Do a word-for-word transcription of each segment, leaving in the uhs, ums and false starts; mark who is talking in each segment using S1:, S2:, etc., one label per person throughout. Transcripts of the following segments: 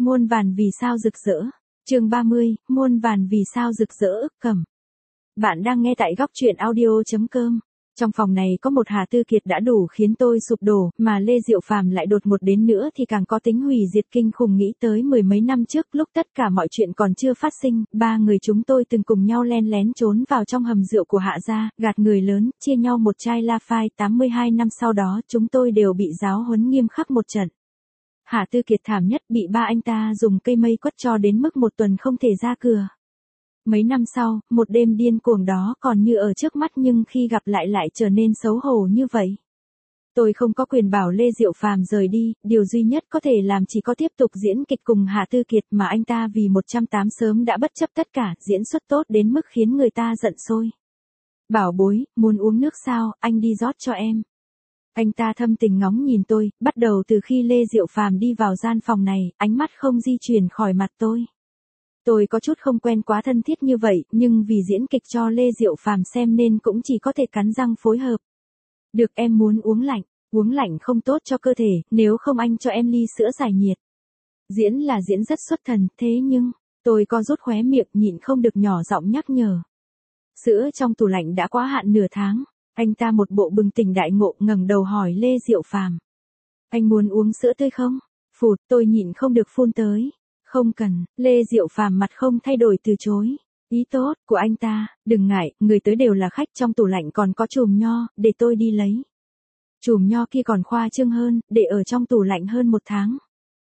S1: Muôn vàn vì sao rực rỡ. Chương ba mươi, muôn vàn vì sao rực rỡ ức cầm. Bạn đang nghe tại góc truyện audio chấm com. Trong phòng này có một Hà Tư Kiệt đã đủ khiến tôi sụp đổ, mà Lê Diệu Phàm lại đột ngột đến nữa thì càng có tính hủy diệt kinh khủng. Nghĩ tới mười mấy năm trước, lúc tất cả mọi chuyện còn chưa phát sinh, ba người chúng tôi từng cùng nhau len lén trốn vào trong hầm rượu của Hạ gia, gạt người lớn, chia nhau một chai La Phai. tám mươi hai năm sau đó, chúng tôi đều bị giáo huấn nghiêm khắc một trận. Hà Tư Kiệt thảm nhất, bị ba anh ta dùng cây mây quất cho đến mức một tuần không thể ra cửa. Mấy năm sau, một đêm điên cuồng đó còn như ở trước mắt, nhưng khi gặp lại lại trở nên xấu hổ như vậy. Tôi không có quyền bảo Lê Diệu Phàm rời đi, điều duy nhất có thể làm chỉ có tiếp tục diễn kịch cùng Hà Tư Kiệt, mà anh ta vì một trăm tám sớm đã bất chấp tất cả, diễn xuất tốt đến mức khiến người ta giận sôi. Bảo bối, muốn uống nước sao, anh đi rót cho em. Anh ta thâm tình ngóng nhìn tôi, bắt đầu từ khi Lê Diệu Phàm đi vào gian phòng này, ánh mắt không di chuyển khỏi mặt tôi. Tôi có chút không quen quá thân thiết như vậy, nhưng vì diễn kịch cho Lê Diệu Phàm xem nên cũng chỉ có thể cắn răng phối hợp. Được, em muốn uống lạnh, uống lạnh không tốt cho cơ thể, nếu không anh cho em ly sữa giải nhiệt. Diễn là diễn rất xuất thần, thế nhưng, tôi co rút khóe miệng nhịn không được nhỏ giọng nhắc nhở. Sữa trong tủ lạnh đã quá hạn nửa tháng. Anh ta một bộ bừng tỉnh đại ngộ ngẩng đầu hỏi Lê Diệu Phàm. Anh muốn uống sữa tươi không? Phụt, tôi nhịn không được phun tới. Không cần, Lê Diệu Phàm mặt không thay đổi từ chối. Ý tốt của anh ta, đừng ngại, người tới đều là khách, trong tủ lạnh còn có chùm nho, để tôi đi lấy. Chùm nho kia còn khoa trương hơn, để ở trong tủ lạnh hơn một tháng.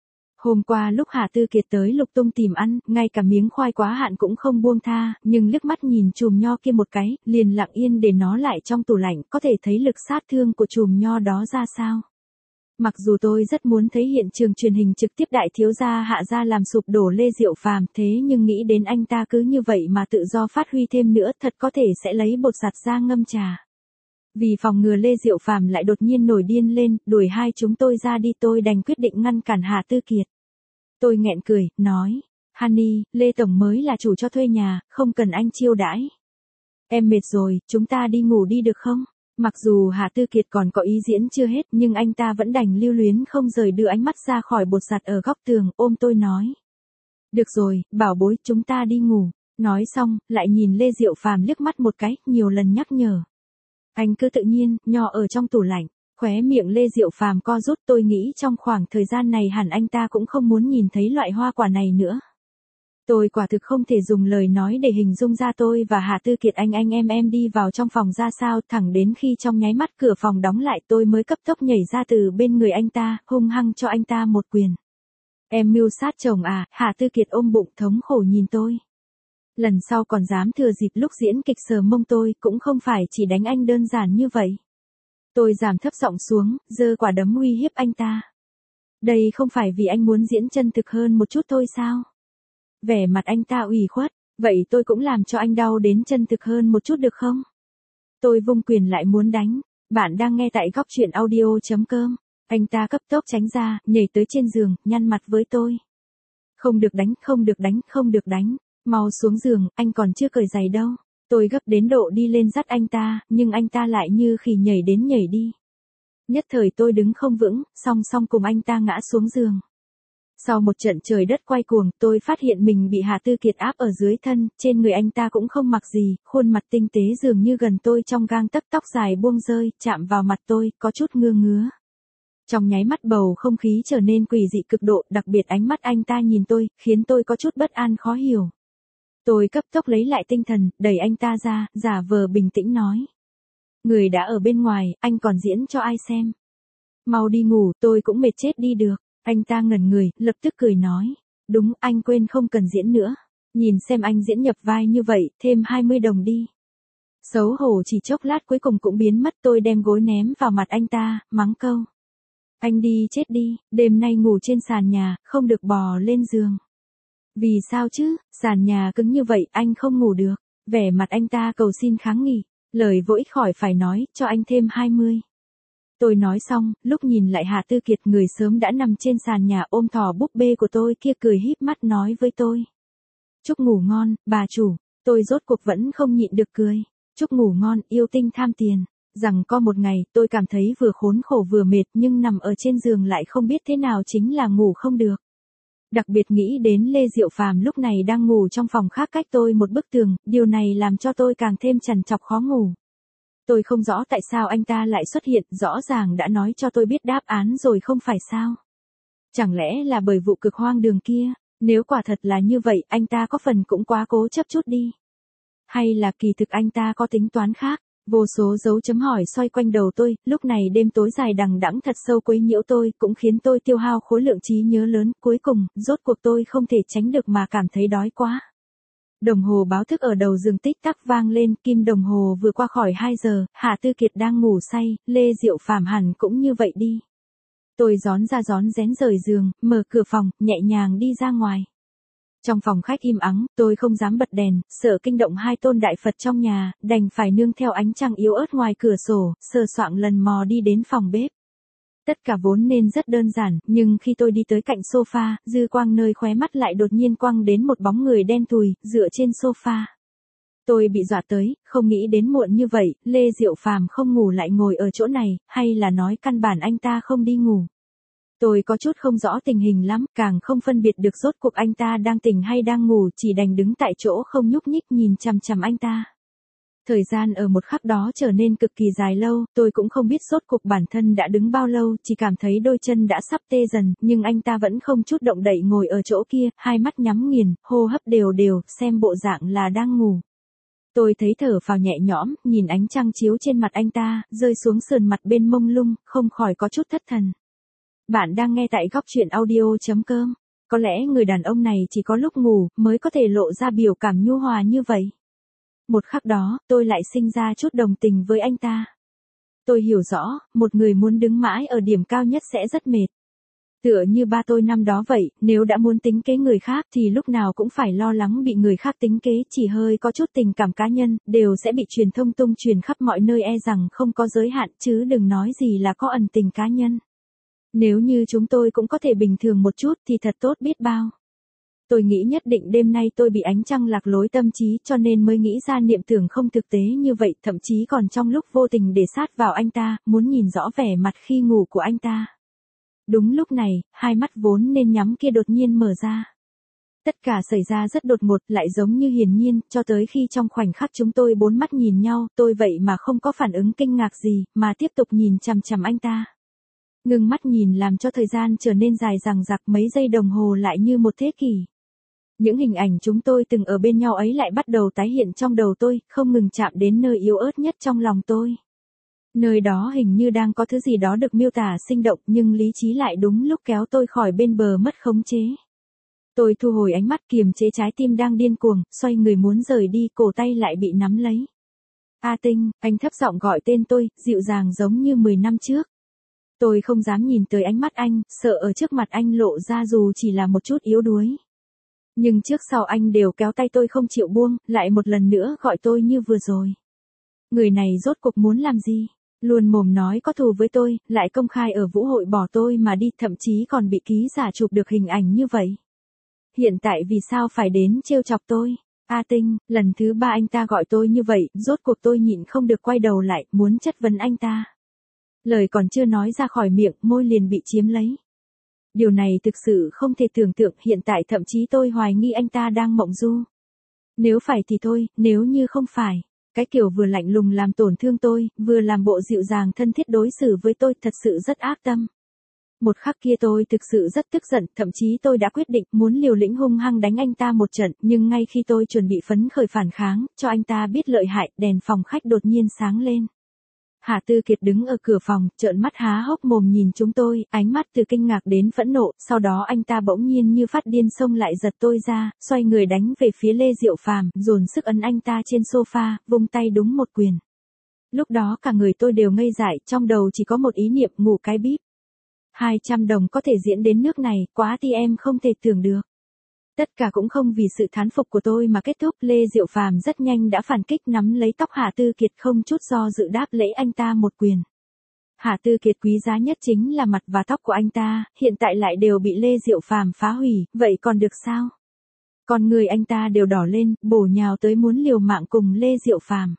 S1: Hôm qua lúc Hà Tư Kiệt tới lục tung tìm ăn, ngay cả miếng khoai quá hạn cũng không buông tha, nhưng liếc mắt nhìn chùm nho kia một cái, liền lặng yên để nó lại trong tủ lạnh, có thể thấy lực sát thương của chùm nho đó ra sao. Mặc dù tôi rất muốn thấy hiện trường truyền hình trực tiếp đại thiếu gia Hạ gia làm sụp đổ Lê Diệu Phàm, thế nhưng nghĩ đến anh ta cứ như vậy mà tự do phát huy thêm nữa, thật có thể sẽ lấy bột giặt ra ngâm trà. Vì phòng ngừa Lê Diệu Phàm lại đột nhiên nổi điên lên, đuổi hai chúng tôi ra đi, tôi đành quyết định ngăn cản Hà Tư Kiệt. Tôi nghẹn cười, nói, Honey, Lê Tổng mới là chủ cho thuê nhà, không cần anh chiêu đãi. Em mệt rồi, chúng ta đi ngủ đi được không? Mặc dù Hà Tư Kiệt còn có ý diễn chưa hết, nhưng anh ta vẫn đành lưu luyến không rời đưa ánh mắt ra khỏi bột giặt ở góc tường, ôm tôi nói. Được rồi, bảo bối, chúng ta đi ngủ. Nói xong, lại nhìn Lê Diệu Phàm liếc mắt một cái, nhiều lần nhắc nhở. Anh cứ tự nhiên, nho ở trong tủ lạnh. Khóe miệng Lê Diệu Phàm co rút, tôi nghĩ trong khoảng thời gian này hẳn anh ta cũng không muốn nhìn thấy loại hoa quả này nữa. Tôi quả thực không thể dùng lời nói để hình dung ra tôi và Hà Tư Kiệt anh anh em em đi vào trong phòng ra sao, thẳng đến khi trong nháy mắt cửa phòng đóng lại tôi mới cấp tốc nhảy ra từ bên người anh ta, hung hăng cho anh ta một quyền. Em mưu sát chồng à? Hà Tư Kiệt ôm bụng thống khổ nhìn tôi. Lần sau còn dám thừa dịp lúc diễn kịch sờ mông tôi, cũng không phải chỉ đánh anh đơn giản như vậy. Tôi giảm thấp giọng xuống, giơ quả đấm uy hiếp anh ta. Đây không phải vì anh muốn diễn chân thực hơn một chút thôi sao? Vẻ mặt anh ta ủy khuất, vậy tôi cũng làm cho anh đau đến chân thực hơn một chút được không? Tôi vung quyền lại muốn đánh. Bạn đang nghe tại góc truyện audio chấm com. Anh ta cấp tốc tránh ra, nhảy tới trên giường, nhăn mặt với tôi. Không được đánh, không được đánh, không được đánh. Mau xuống giường, anh còn chưa cởi giày đâu. Tôi gấp đến độ đi lên dắt anh ta, nhưng anh ta lại như khỉ nhảy đến nhảy đi. Nhất thời tôi đứng không vững, song song cùng anh ta ngã xuống giường. Sau một trận trời đất quay cuồng, tôi phát hiện mình bị Hà Tư Kiệt áp ở dưới thân, trên người anh ta cũng không mặc gì, khuôn mặt tinh tế dường như gần tôi trong gang tấc, tóc dài buông rơi, chạm vào mặt tôi, có chút ngứa ngứa. Trong nháy mắt bầu không khí trở nên quỷ dị cực độ, đặc biệt ánh mắt anh ta nhìn tôi, khiến tôi có chút bất an khó hiểu. Tôi cấp tốc lấy lại tinh thần, đẩy anh ta ra, giả vờ bình tĩnh nói. Người đã ở bên ngoài, anh còn diễn cho ai xem? Mau đi ngủ, tôi cũng mệt chết đi được. Anh ta ngẩn người, lập tức cười nói. Đúng, anh quên không cần diễn nữa. Nhìn xem anh diễn nhập vai như vậy, thêm hai mươi đồng đi. Xấu hổ chỉ chốc lát cuối cùng cũng biến mất, tôi đem gối ném vào mặt anh ta, mắng câu. Anh đi chết đi, đêm nay ngủ trên sàn nhà, không được bò lên giường. Vì sao chứ, sàn nhà cứng như vậy, anh không ngủ được. Vẻ mặt anh ta cầu xin kháng nghị, lời vô ích khỏi phải nói, cho anh thêm hai mươi. Tôi nói xong, lúc nhìn lại Hà Tư Kiệt, người sớm đã nằm trên sàn nhà ôm thỏ búp bê của tôi kia, cười híp mắt nói với tôi. Chúc ngủ ngon, bà chủ. Tôi rốt cuộc vẫn không nhịn được cười. Chúc ngủ ngon, yêu tinh tham tiền. Rằng có một ngày, tôi cảm thấy vừa khốn khổ vừa mệt, nhưng nằm ở trên giường lại không biết thế nào chính là ngủ không được. Đặc biệt nghĩ đến Lê Diệu Phàm lúc này đang ngủ trong phòng khác cách tôi một bức tường, điều này làm cho tôi càng thêm trằn trọc khó ngủ. Tôi không rõ tại sao anh ta lại xuất hiện, rõ ràng đã nói cho tôi biết đáp án rồi không phải sao. Chẳng lẽ là bởi vụ cực hoang đường kia, nếu quả thật là như vậy anh ta có phần cũng quá cố chấp chút đi. Hay là kỳ thực anh ta có tính toán khác, vô số dấu chấm hỏi xoay quanh đầu tôi, lúc này đêm tối dài đằng đẵng thật sâu quấy nhiễu tôi, cũng khiến tôi tiêu hao khối lượng trí nhớ lớn, cuối cùng, rốt cuộc tôi không thể tránh được mà cảm thấy đói quá. Đồng hồ báo thức ở đầu giường tích tắc vang lên, kim đồng hồ vừa qua khỏi hai giờ, Hạ Tư Kiệt đang ngủ say, Lê Diệu Phàm hẳn cũng như vậy đi. Tôi rón ra rón rén rời giường, mở cửa phòng, nhẹ nhàng đi ra ngoài. Trong phòng khách im ắng, tôi không dám bật đèn, sợ kinh động hai tôn đại Phật trong nhà, đành phải nương theo ánh trăng yếu ớt ngoài cửa sổ, sờ soạng lần mò đi đến phòng bếp. Tất cả vốn nên rất đơn giản, nhưng khi tôi đi tới cạnh sofa, dư quang nơi khóe mắt lại đột nhiên quăng đến một bóng người đen thui, dựa trên sofa. Tôi bị dọa tới, không nghĩ đến muộn như vậy, Lê Diệu Phàm không ngủ lại ngồi ở chỗ này, hay là nói căn bản anh ta không đi ngủ. Tôi có chút không rõ tình hình lắm, càng không phân biệt được rốt cuộc anh ta đang tỉnh hay đang ngủ, chỉ đành đứng tại chỗ không nhúc nhích nhìn chằm chằm anh ta. Thời gian ở một khắc đó trở nên cực kỳ dài lâu, tôi cũng không biết rốt cuộc bản thân đã đứng bao lâu, chỉ cảm thấy đôi chân đã sắp tê dần, nhưng anh ta vẫn không chút động đậy ngồi ở chỗ kia, hai mắt nhắm nghiền, hô hấp đều đều, xem bộ dạng là đang ngủ. Tôi thấy thở phào nhẹ nhõm, nhìn ánh trăng chiếu trên mặt anh ta, rơi xuống sườn mặt bên mông lung, không khỏi có chút thất thần. Bạn đang nghe tại góc truyện audio chấm com. Có lẽ người đàn ông này chỉ có lúc ngủ mới có thể lộ ra biểu cảm nhu hòa như vậy. Một khắc đó, tôi lại sinh ra chút đồng tình với anh ta. Tôi hiểu rõ, một người muốn đứng mãi ở điểm cao nhất sẽ rất mệt. Tựa như ba tôi năm đó vậy, nếu đã muốn tính kế người khác thì lúc nào cũng phải lo lắng bị người khác tính kế, chỉ hơi có chút tình cảm cá nhân, đều sẽ bị truyền thông tung truyền khắp mọi nơi, e rằng không có giới hạn, chứ đừng nói gì là có ẩn tình cá nhân. Nếu như chúng tôi cũng có thể bình thường một chút thì thật tốt biết bao. Tôi nghĩ nhất định đêm nay tôi bị ánh trăng lạc lối tâm trí, cho nên mới nghĩ ra niệm tưởng không thực tế như vậy, thậm chí còn trong lúc vô tình để sát vào anh ta, muốn nhìn rõ vẻ mặt khi ngủ của anh ta. Đúng lúc này, hai mắt vốn nên nhắm kia đột nhiên mở ra. Tất cả xảy ra rất đột ngột, lại giống như hiển nhiên, cho tới khi trong khoảnh khắc chúng tôi bốn mắt nhìn nhau, tôi vậy mà không có phản ứng kinh ngạc gì, mà tiếp tục nhìn chằm chằm anh ta. Ngừng mắt nhìn làm cho thời gian trở nên dài dằng dặc, mấy giây đồng hồ lại như một thế kỷ. Những hình ảnh chúng tôi từng ở bên nhau ấy lại bắt đầu tái hiện trong đầu tôi, không ngừng chạm đến nơi yếu ớt nhất trong lòng tôi. Nơi đó hình như đang có thứ gì đó được miêu tả sinh động, nhưng lý trí lại đúng lúc kéo tôi khỏi bên bờ mất khống chế. Tôi thu hồi ánh mắt, kiềm chế trái tim đang điên cuồng, xoay người muốn rời đi, cổ tay lại bị nắm lấy. A Tinh, anh thấp giọng gọi tên tôi, dịu dàng giống như mười năm trước. Tôi không dám nhìn tới ánh mắt anh, sợ ở trước mặt anh lộ ra dù chỉ là một chút yếu đuối. Nhưng trước sau anh đều kéo tay tôi không chịu buông, lại một lần nữa gọi tôi như vừa rồi. Người này rốt cuộc muốn làm gì? Luôn mồm nói có thù với tôi, lại công khai ở vũ hội bỏ tôi mà đi, thậm chí còn bị ký giả chụp được hình ảnh như vậy. Hiện tại vì sao phải đến trêu chọc tôi? A Tinh, lần thứ ba anh ta gọi tôi như vậy, rốt cuộc tôi nhịn không được quay đầu lại, muốn chất vấn anh ta. Lời còn chưa nói ra khỏi miệng, môi liền bị chiếm lấy. Điều này thực sự không thể tưởng tượng, hiện tại thậm chí tôi hoài nghi anh ta đang mộng du. Nếu phải thì thôi, nếu như không phải, cái kiểu vừa lạnh lùng làm tổn thương tôi, vừa làm bộ dịu dàng thân thiết đối xử với tôi thật sự rất ác tâm. Một khắc kia tôi thực sự rất tức giận, thậm chí tôi đã quyết định muốn liều lĩnh hung hăng đánh anh ta một trận, nhưng ngay khi tôi chuẩn bị phấn khởi phản kháng, cho anh ta biết lợi hại, đèn phòng khách đột nhiên sáng lên. Hạ Tư Kiệt đứng ở cửa phòng, trợn mắt há hốc mồm nhìn chúng tôi, ánh mắt từ kinh ngạc đến phẫn nộ, sau đó anh ta bỗng nhiên như phát điên xông lại giật tôi ra, xoay người đánh về phía Lê Diệu Phàm, dồn sức ấn anh ta trên sofa, vung tay đúng một quyền. Lúc đó cả người tôi đều ngây dại, trong đầu chỉ có một ý niệm, ngủ cái bíp. hai trăm đồng có thể diễn đến nước này, quá thì em không thể tưởng được. Tất cả cũng không vì sự thán phục của tôi mà kết thúc, Lê Diệu Phàm rất nhanh đã phản kích, nắm lấy tóc Hạ Tư Kiệt không chút do dự đáp lễ anh ta một quyền. Hạ Tư Kiệt quý giá nhất chính là mặt và tóc của anh ta, hiện tại lại đều bị Lê Diệu Phàm phá hủy, vậy còn được sao? Con người anh ta đều đỏ lên, bổ nhào tới muốn liều mạng cùng Lê Diệu Phàm.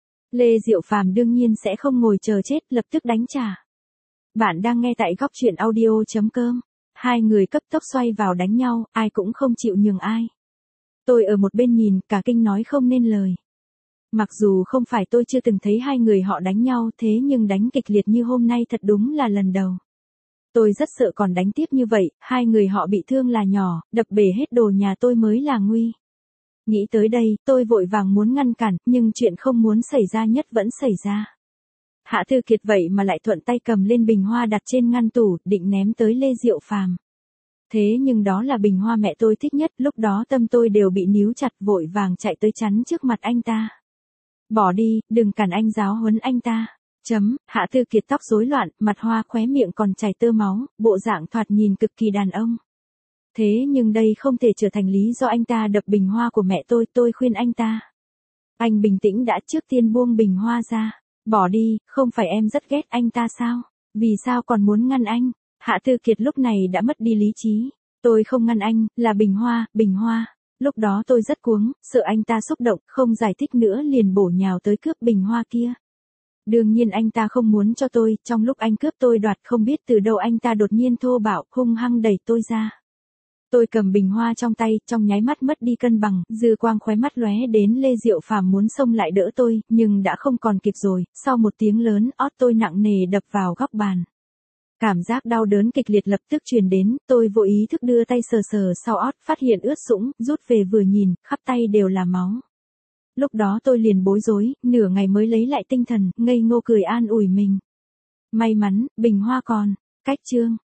S1: Lê Diệu Phàm đương nhiên sẽ không ngồi chờ chết, lập tức đánh trả. Bạn đang nghe tại góc truyện audio chấm com. Hai người cấp tốc xoay vào đánh nhau, ai cũng không chịu nhường ai. Tôi ở một bên nhìn, cả kinh nói không nên lời. Mặc dù không phải tôi chưa từng thấy hai người họ đánh nhau, thế nhưng đánh kịch liệt như hôm nay thật đúng là lần đầu. Tôi rất sợ còn đánh tiếp như vậy, hai người họ bị thương là nhỏ, đập bể hết đồ nhà tôi mới là nguy. Nghĩ tới đây, tôi vội vàng muốn ngăn cản, nhưng chuyện không muốn xảy ra nhất vẫn xảy ra. Hạ Thư Kiệt vậy mà lại thuận tay cầm lên bình hoa đặt trên ngăn tủ, định ném tới Lê Diệu Phàm. Thế nhưng đó là bình hoa mẹ tôi thích nhất, lúc đó tâm tôi đều bị níu chặt, vội vàng chạy tới chắn trước mặt anh ta. Bỏ đi, đừng cản anh, giáo huấn anh ta. Chấm, Hạ Thư Kiệt tóc rối loạn, mặt hoa, khóe miệng còn chảy tơ máu, bộ dạng thoạt nhìn cực kỳ đàn ông. Thế nhưng đây không thể trở thành lý do anh ta đập bình hoa của mẹ tôi, tôi khuyên anh ta. Anh bình tĩnh đã, trước tiên buông bình hoa ra. Bỏ đi, không phải em rất ghét anh ta sao? Vì sao còn muốn ngăn anh? Hạ Thư Kiệt lúc này đã mất đi lý trí. Tôi không ngăn anh, là bình hoa, bình hoa. Lúc đó tôi rất cuống, sợ anh ta xúc động, không giải thích nữa liền bổ nhào tới cướp bình hoa kia. Đương nhiên anh ta không muốn cho tôi, trong lúc anh cướp tôi đoạt không biết từ đâu anh ta đột nhiên thô bạo, hung hăng đẩy tôi ra. Tôi cầm bình hoa trong tay, trong nháy mắt mất đi cân bằng, dư quang khóe mắt lóe đến Lê Diệu Phàm muốn xông lại đỡ tôi, nhưng đã không còn kịp rồi, sau một tiếng lớn, ót tôi nặng nề đập vào góc bàn. Cảm giác đau đớn kịch liệt lập tức truyền đến, tôi vô ý thức đưa tay sờ sờ sau ót, phát hiện ướt sũng, rút về vừa nhìn, khắp tay đều là máu. Lúc đó tôi liền bối rối, nửa ngày mới lấy lại tinh thần, ngây ngô cười an ủi mình. May mắn, bình hoa còn, cách chương.